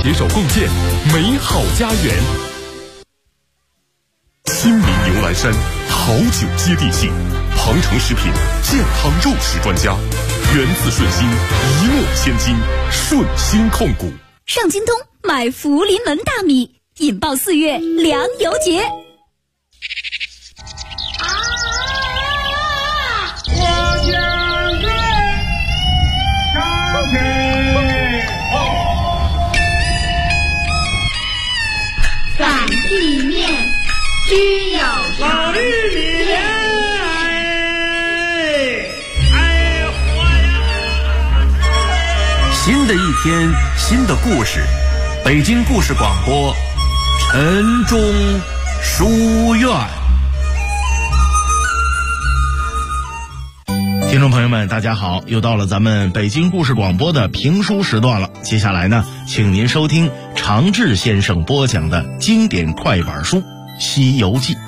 携手共建美好家园。亲民牛栏山好酒接地气，庞城食品健康肉食专家，源自顺心，一诺千金，顺心控股。 上京东买福临门大米，引爆4月粮油节。 擀地面只有老玉米新的一天，新的故事。北京故事广播，晨钟书院。听众朋友们，大家好，又到了咱们北京故事广播的评书时段了。接下来呢，请您收听常志先生播讲的经典快板书《西游记》。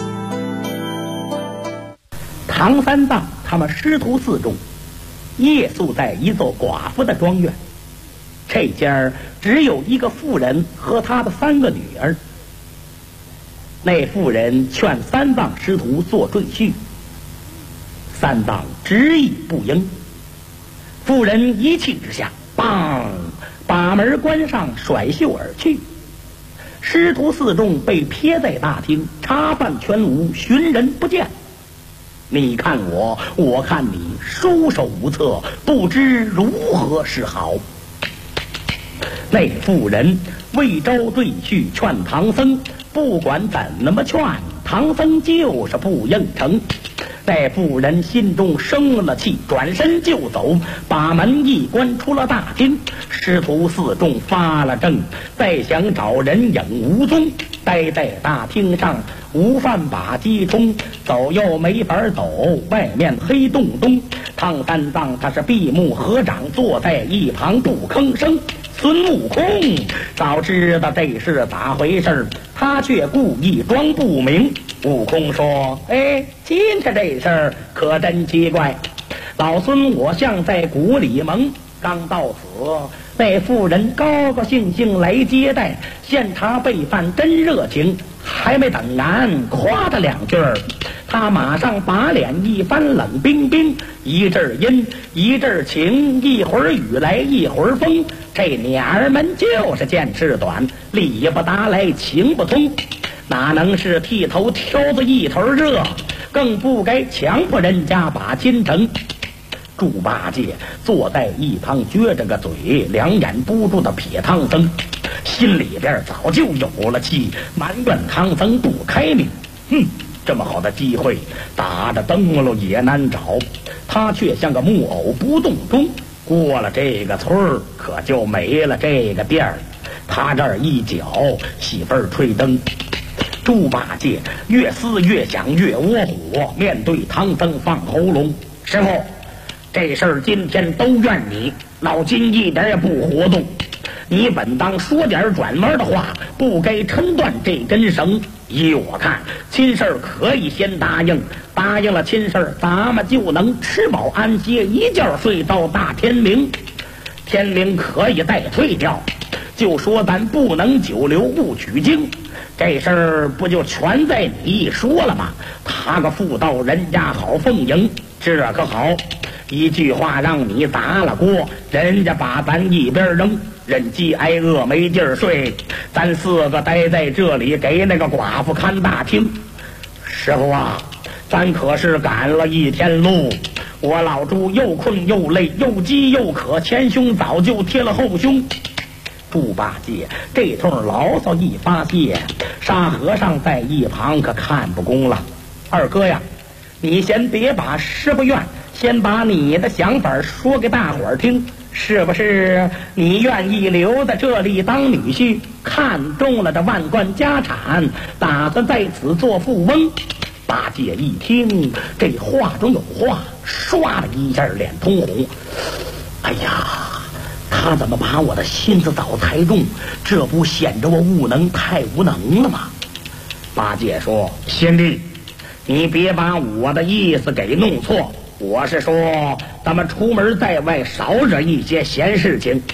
唐三藏他们师徒4众夜宿在一座寡妇的庄园，这家只有一个妇人和她的3个女儿。那妇人劝三藏师徒做赘婿，三藏执意不应。妇人一气之下，砰，把门关上，甩袖而去。师徒4众被撇在大厅，茶饭全无，寻人不见。你看我，我看你，束手无策，不知如何是好。那妇人为招赘婿，劝唐僧，不管怎么劝，唐僧就是不应承。那妇人心中生了气，转身就走，把门一关，出了大厅。师徒4众发了怔，再想找人影无踪，待在大厅上无饭把鸡冲，走又没法走，外面黑洞洞。唐三藏他是闭目合掌，坐在一旁不吭声。孙悟空早知道这是咋回事，他却故意装不明。悟空说：今天这事儿可真奇怪。老孙我像在谷里蒙，刚到此，那妇人高高兴兴来接待，献茶备饭真热情。还没等俺夸他2句，他马上把脸一翻，冷冰冰，一阵阴一阵晴，一会儿雨来一会儿风。这娘儿们就是见识短，理不达来情不通，哪能是剃头挑子一头热，更不该强迫人家把亲成。猪八戒坐在一旁撅着个嘴，两眼不住的瞥唐僧，心里边早就有了气，埋怨唐僧不开明。这么好的机会，打着灯笼也难找，他却像个木偶不动中。过了这个村儿，可就没了这个店儿。他这儿一脚，媳妇儿吹灯。猪八戒越思越想越窝火，面对唐僧放喉咙：师傅，这事儿今天都怨你，老金一点也不活动。你本当说点转弯的话，不该抻断这根绳。依我看，亲事儿可以先答应，答应了亲事儿，咱们就能吃饱安歇，一觉睡到大天明。天明可以再退掉，就说咱不能久留不取经。这事儿不就全在你一说了吗？他个妇道人家好奉迎，这可好，一句话让你砸了锅，人家把咱一边扔，忍饥挨饿没地儿睡，咱4个待在这里给那个寡妇看大厅。师傅啊，咱可是赶了1天路，我老猪又困又累又饥又渴，前胸早就贴了后胸。猪八戒这通牢骚一发泄，沙和尚在一旁可看不公了。二哥呀，你先别把师傅怨，先把你的想法说给大伙儿听，是不是你愿意留在这里当女婿，看中了这万贯家产，打算在此做富翁？八戒一听这话中有话，唰的一下脸通红。哎呀，他怎么把我的心思早猜中？这不显着我无能太无能了吗？八戒说：贤弟，你别把我的意思给弄错，我是说咱们出门在外少惹一些闲事情。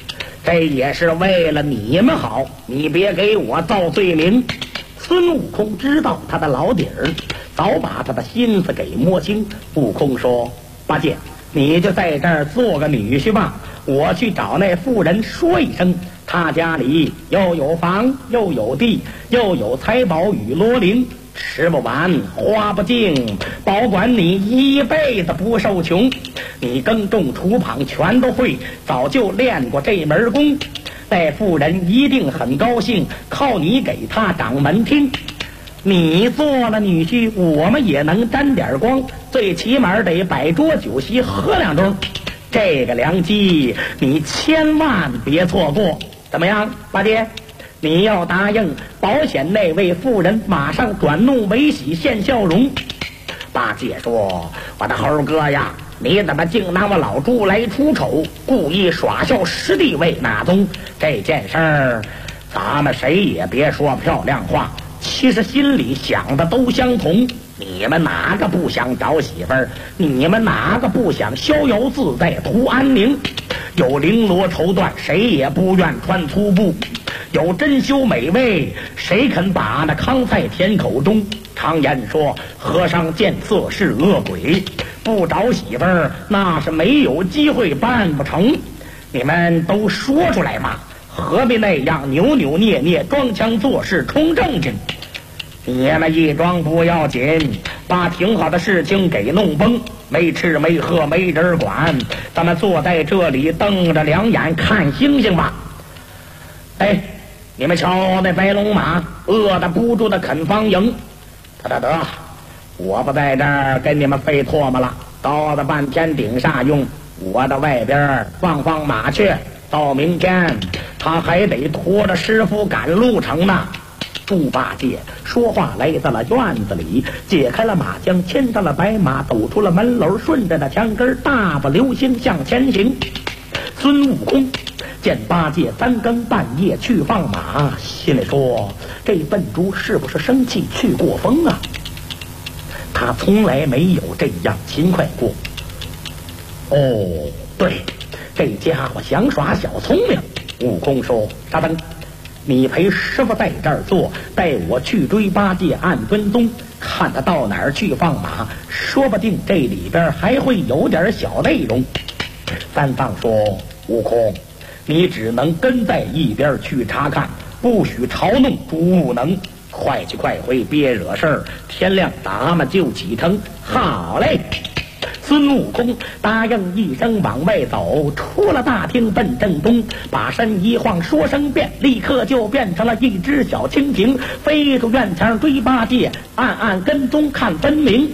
这也是为了你们好，你别给我造罪名。孙悟空知道他的老底儿，早把他的心思给摸清。悟空说：八戒，你就在这儿做个女婿吧，我去找那妇人说一声，他家里又有房又有地又有财宝与罗铃，吃不完花不尽，保管你一辈子不受穷。你耕种土耙全都会，早就练过这门功，那妇人一定很高兴，靠你给他掌门听。你做了女婿，我们也能沾点光，最起码得摆桌酒席喝2盅。这个良机你千万别错过，怎么样，八戒？你要答应，保险那位妇人马上转怒为喜，现笑容。八戒说：我的猴哥呀，你怎么竟拿我老猪来出丑，故意耍笑师弟为哪宗？这件事儿咱们谁也别说漂亮话，其实心里想的都相同。你们哪个不想找媳妇儿？你们哪个不想逍遥自在图安宁？有绫罗绸缎，谁也不愿穿粗布；有珍馐美味，谁肯把那糠菜填口中？常言说，和尚见色是恶鬼，不找媳妇儿那是没有机会办不成。你们都说出来吧，何必那样扭扭捏捏，装腔作势，充正经？你们一装不要紧，把挺好的事情给弄崩，没吃没喝没人管，咱们坐在这里瞪着两眼看星星吧。哎，你们瞧那白龙马饿得不住的啃方营，得，我不在这儿跟你们费唾沫了，刀子半天顶下用，我到外边放马去，到明天他还得拖着师傅赶路程呢。猪八戒说话来到了院子里，解开了马缰，牵上了白马，走出了门楼，顺着那墙根大步流星向前行。孙悟空见八戒3更半夜去放马，心里说：这笨猪是不是生气去过风啊？他从来没有这样勤快过。哦，对，这家伙想耍小聪明。悟空说：沙僧，你陪师傅在这儿坐，带我去追八戒暗跟踪，看他到哪儿去放马，说不定这里边还会有点小内容。三藏说：悟空，你只能跟在一边去查看，不许嘲弄猪悟能，快去快回，别惹事儿，天亮咱们就启程。好嘞。孙悟空答应一声往外走，出了大厅奔正东，把身一晃，说声变，立刻就变成了一只小蜻蜓，飞出院墙追八戒，暗暗跟踪看分明。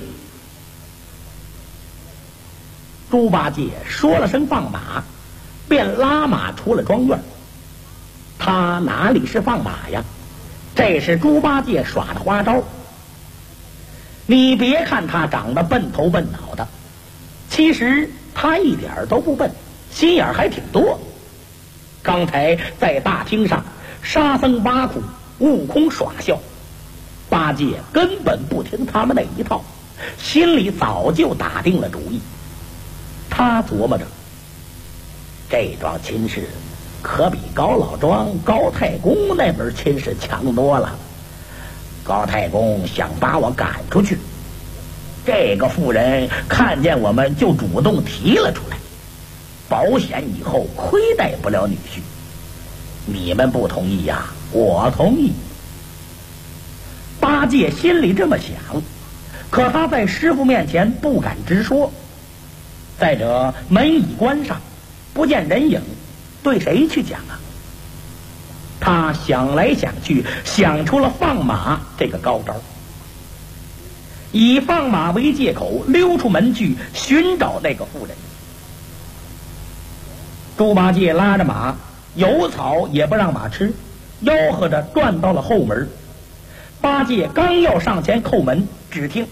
猪八戒说了声放马，便拉马出了庄院。他哪里是放马呀，这是猪八戒耍的花招。你别看他长得笨头笨脑的，其实他一点都不笨，心眼还挺多。刚才在大厅上，沙僧挖苦，悟空耍笑，八戒根本不听他们那一套，心里早就打定了主意。他琢磨着，这桩亲事可比高老庄高太公那门亲事强多了。高太公想把我赶出去，这个妇人看见我们就主动提了出来，保险以后亏待不了女婿。你们不同意呀，我同意。八戒心里这么想，可他在师傅面前不敢直说。再者门已关上，不见人影，对谁去讲啊？他想来想去，想出了放马这个高招，以放马为借口溜出门去寻找那个妇人。猪八戒拉着马，有草也不让马吃，吆喝着转到了后门。八戒刚要上前叩门，只听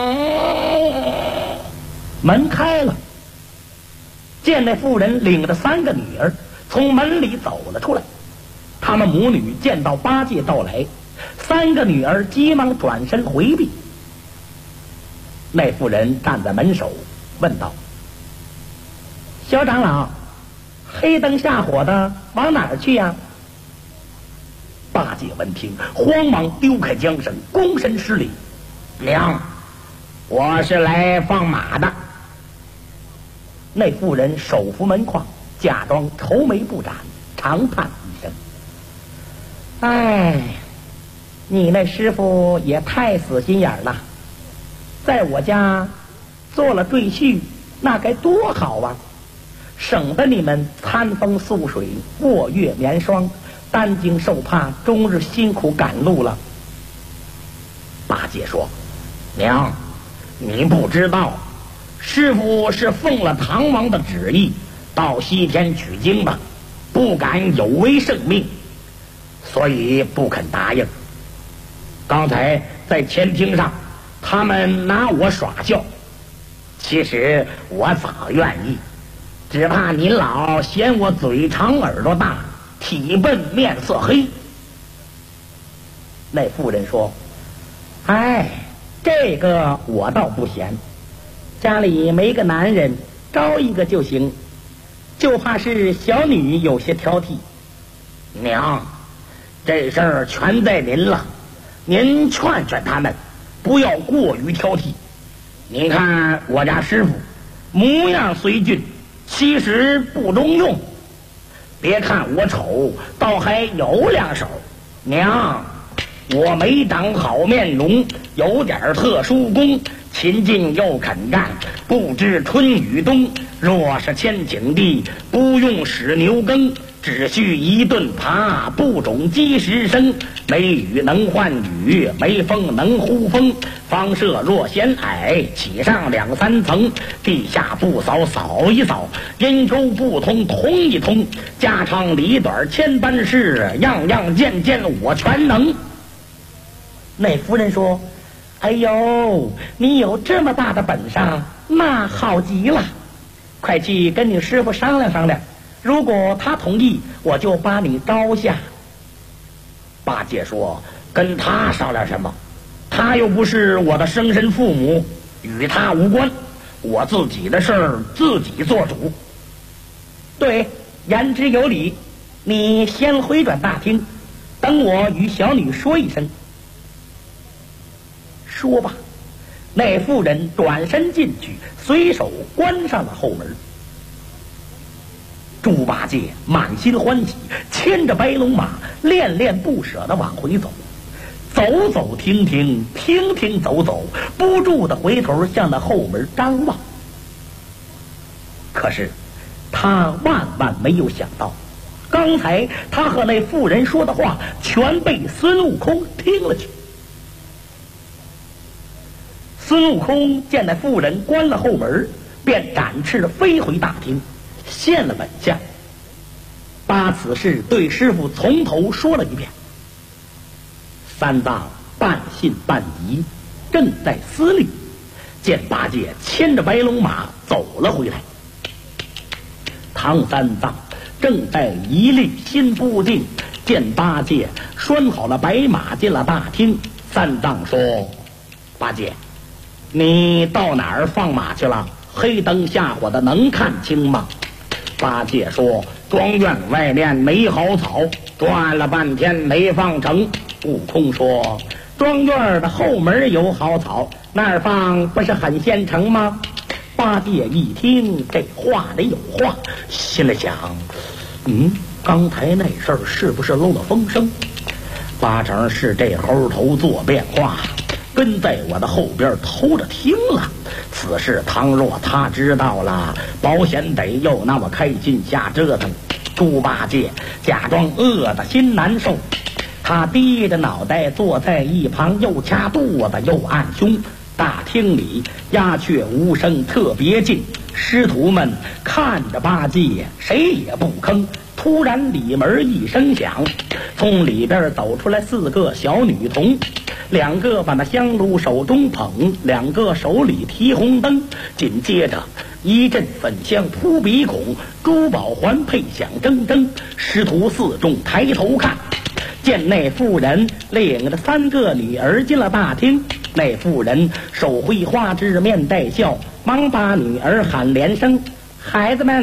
门开了，见那妇人领着3个女儿从门里走了出来。他们母女见到八戒到来，3个女儿急忙转身回避。那妇人站在门首问道：小长老， 黑灯瞎火的往哪儿去呀？八戒闻听，慌忙丢开缰绳，躬身施礼：“娘，我是来放马的。”那妇人手扶门框，假装愁眉不展，长叹一声：“哎，你那师傅也太死心眼了，在我家做了赘婿，那该多好啊！省得你们餐风宿水，卧月眠霜，担惊受怕，终日辛苦赶路了。”八戒说：“娘，你不知道，师傅是奉了唐王的旨意到西天取经的，不敢有违圣命，所以不肯答应。刚才在前厅上，他们拿我耍笑，其实我早愿意，只怕您老嫌我嘴长耳朵大，体笨面色黑。”那妇人说：“哎，这个我倒不嫌，家里没个男人，招一个就行，就怕是小女有些挑剔。娘，这事儿全在您了，您劝劝他们，不要过于挑剔。您看我家师傅模样虽俊，其实不中用，别看我丑，倒还有两手。娘，我没长好面容，有点特殊功，勤进又肯干，不知春与冬。若是千顷地，不用使牛耕，只需一顿耙，不种积时生。没雨能换雨，没风能呼风。方舍若嫌矮，起上2、3层，地下不扫扫一扫，阴沟不通通一通，家长里短千般事，样样件件我全能。”那夫人说：“哎呦，你有这么大的本事，那好极了，快去跟你师傅商量商量，如果他同意，我就把你招下。”八戒说：“跟他商量什么？他又不是我的生身父母，与他无关，我自己的事儿自己做主。”“对，言之有理，你先回转大厅，等我与小女说一声。”说吧，那妇人转身进去，随手关上了后门。猪八戒满心欢喜，牵着白龙马恋恋不舍地往回走，走走停停，停停走走，不住地回头向那后门张望。可是他万万没有想到，刚才他和那妇人说的话全被孙悟空听了去。孙悟空见那妇人关了后门，便展翅飞回大厅，现了本相，把此事对师傅从头说了一遍。三藏半信半疑，正在思虑，见八戒牵着白龙马走了回来。唐三藏正在一虑心不定，见八戒拴好了白马进了大厅。三藏说：“八戒，你到哪儿放马去了？黑灯瞎火的，能看清吗？”八戒说：“庄院外面没好草，转了半天没放成。”悟空说：“庄院的后门有好草，那儿放不是很现成吗？”八戒一听，这话里有话，心里想：刚才那事儿是不是漏了风声？八成是这猴头做变化，跟在我的后边偷着听了。此事倘若他知道了，保险得又那么开心瞎折腾。猪八戒假装饿得心难受，他低着脑袋坐在一旁，又掐肚子又按胸。大厅里鸦雀无声，特别静。师徒们看着八戒，谁也不吭。突然里门一声响，从里边走出来4个小女童，2个把那香炉手中捧，2个手里提红灯。紧接着一阵粉香扑鼻孔，珠宝环佩响铮铮。师徒4众抬头看，见那妇人领着3个女儿进了大厅。那妇人手挥花枝面带笑，忙把女儿喊连声：“孩子们，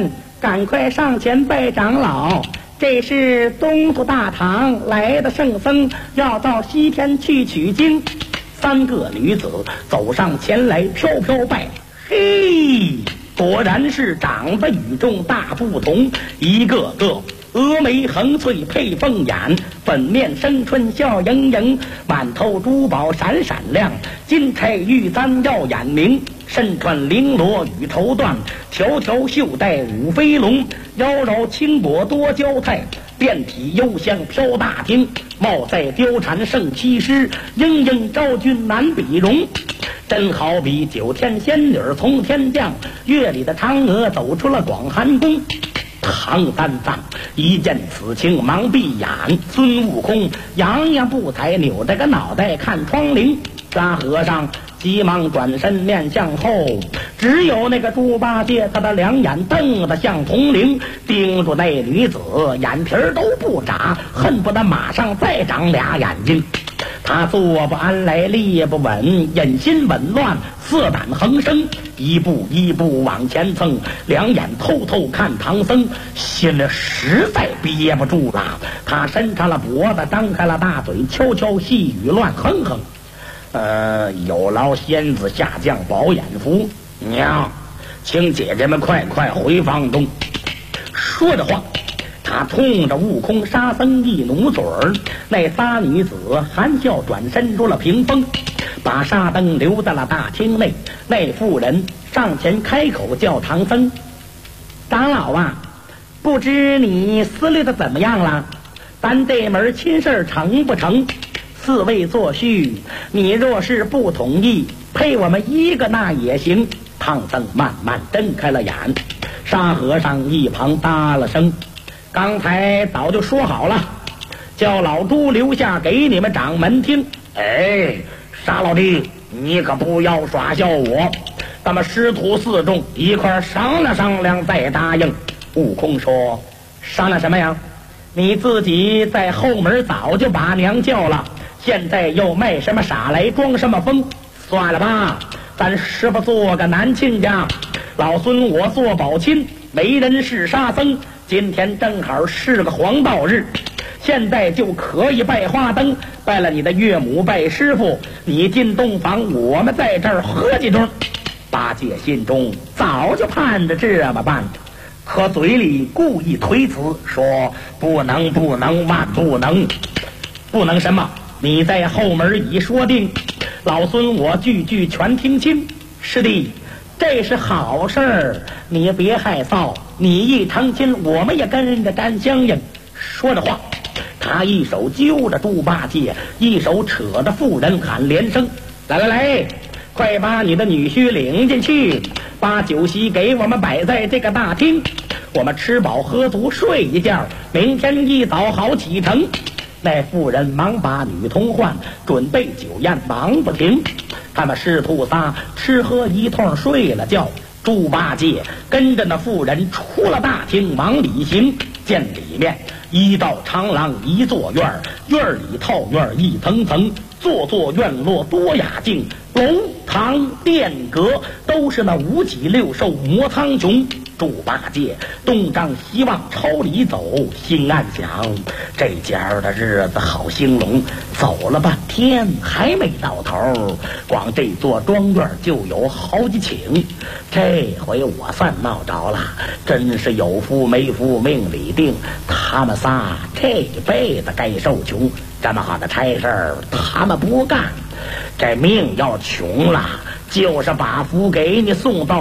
赶快上前拜长老。这是东土大唐来的圣僧，要到西天去取经。3个女子走上前来，飘飘拜。嘿，果然是长得与众大不同，一个个峨眉横翠配凤眼，粉面生春笑盈盈，满头珠宝闪闪亮，金钗玉簪耀眼明，身穿绫罗与绸缎，条条绣带五飞龙，妖娆轻薄多娇态，遍体幽香飘大厅，貌赛貂蝉胜西施，英英昭君难比容。真好比9天仙女从天降，月里的嫦娥走出了广寒宫。唐三藏一见此情忙闭眼，孙悟空洋洋不睬，扭着个脑袋看窗棂。沙和尚急忙转身面向后，只有那个猪八戒他的2眼瞪得像铜铃，盯住那女子眼皮都不眨，恨不得马上再长2眼睛。他坐不安来立不稳，眼心紊乱，色胆横生，一步一步往前蹭，2眼偷偷看唐僧，心里实在憋不住了。他伸长了脖子，张开了大嘴，悄悄细语乱哼哼。有劳仙子下降保眼符，娘，请姐姐们快快回房中。说着话，他冲着悟空沙僧一努嘴儿，那仨女子含笑转身出了屏风，把沙灯留在了大厅内。那妇人上前开口叫唐僧：长老啊，不知你思虑的怎么样了？咱这门亲事成不成？4位作序，你若是不同意，配我们1个那也行。唐僧慢慢睁开了眼，沙和尚一旁搭了声：刚才早就说好了，叫老猪留下给你们掌门听。哎，沙老弟，你可不要耍笑我，咱们师徒4众一块商量商量再答应。悟空说：商量什么呀？你自己在后门早就把娘叫了，现在又卖什么傻来装什么疯？算了吧，咱师傅做个男亲家，老孙我做宝亲，为人是沙僧。今天正好是个黄道日，现在就可以拜花灯，拜了你的岳母，拜师傅，你进洞房，我们在这儿喝几盅。八戒心中早就盼着这么办，可嘴里故意推辞说：不能不能万不能。不能什么？你在后门已说定，老孙我句句全听清。师弟，这是好事儿，你别害臊，你一成亲，我们也跟着沾香应。说着话，他一手揪着猪八戒，一手扯着妇人喊连声：来来来，快把你的女婿领进去，把酒席给我们摆在这个大厅，我们吃饱喝足睡一觉，明天一早好启程。那妇人忙把女童唤，准备酒宴，忙不停。他们师徒仨吃喝一通，睡了觉。猪八戒跟着那妇人出了大厅，往里行。见里面1道长廊1座院，院里套院一层层，座座院落多雅静，楼堂殿阁都是那5脊6兽磨苍穹。猪八戒东张西望朝里走，心暗想：这家的日子好兴隆，走了半天还没到头，光这座庄院就有好几顷，这回我算闹着了，真是有福没福命里定，他们仨这辈子该受穷，这么好的差事儿他们不干，这命要穷了，就是把福给你送到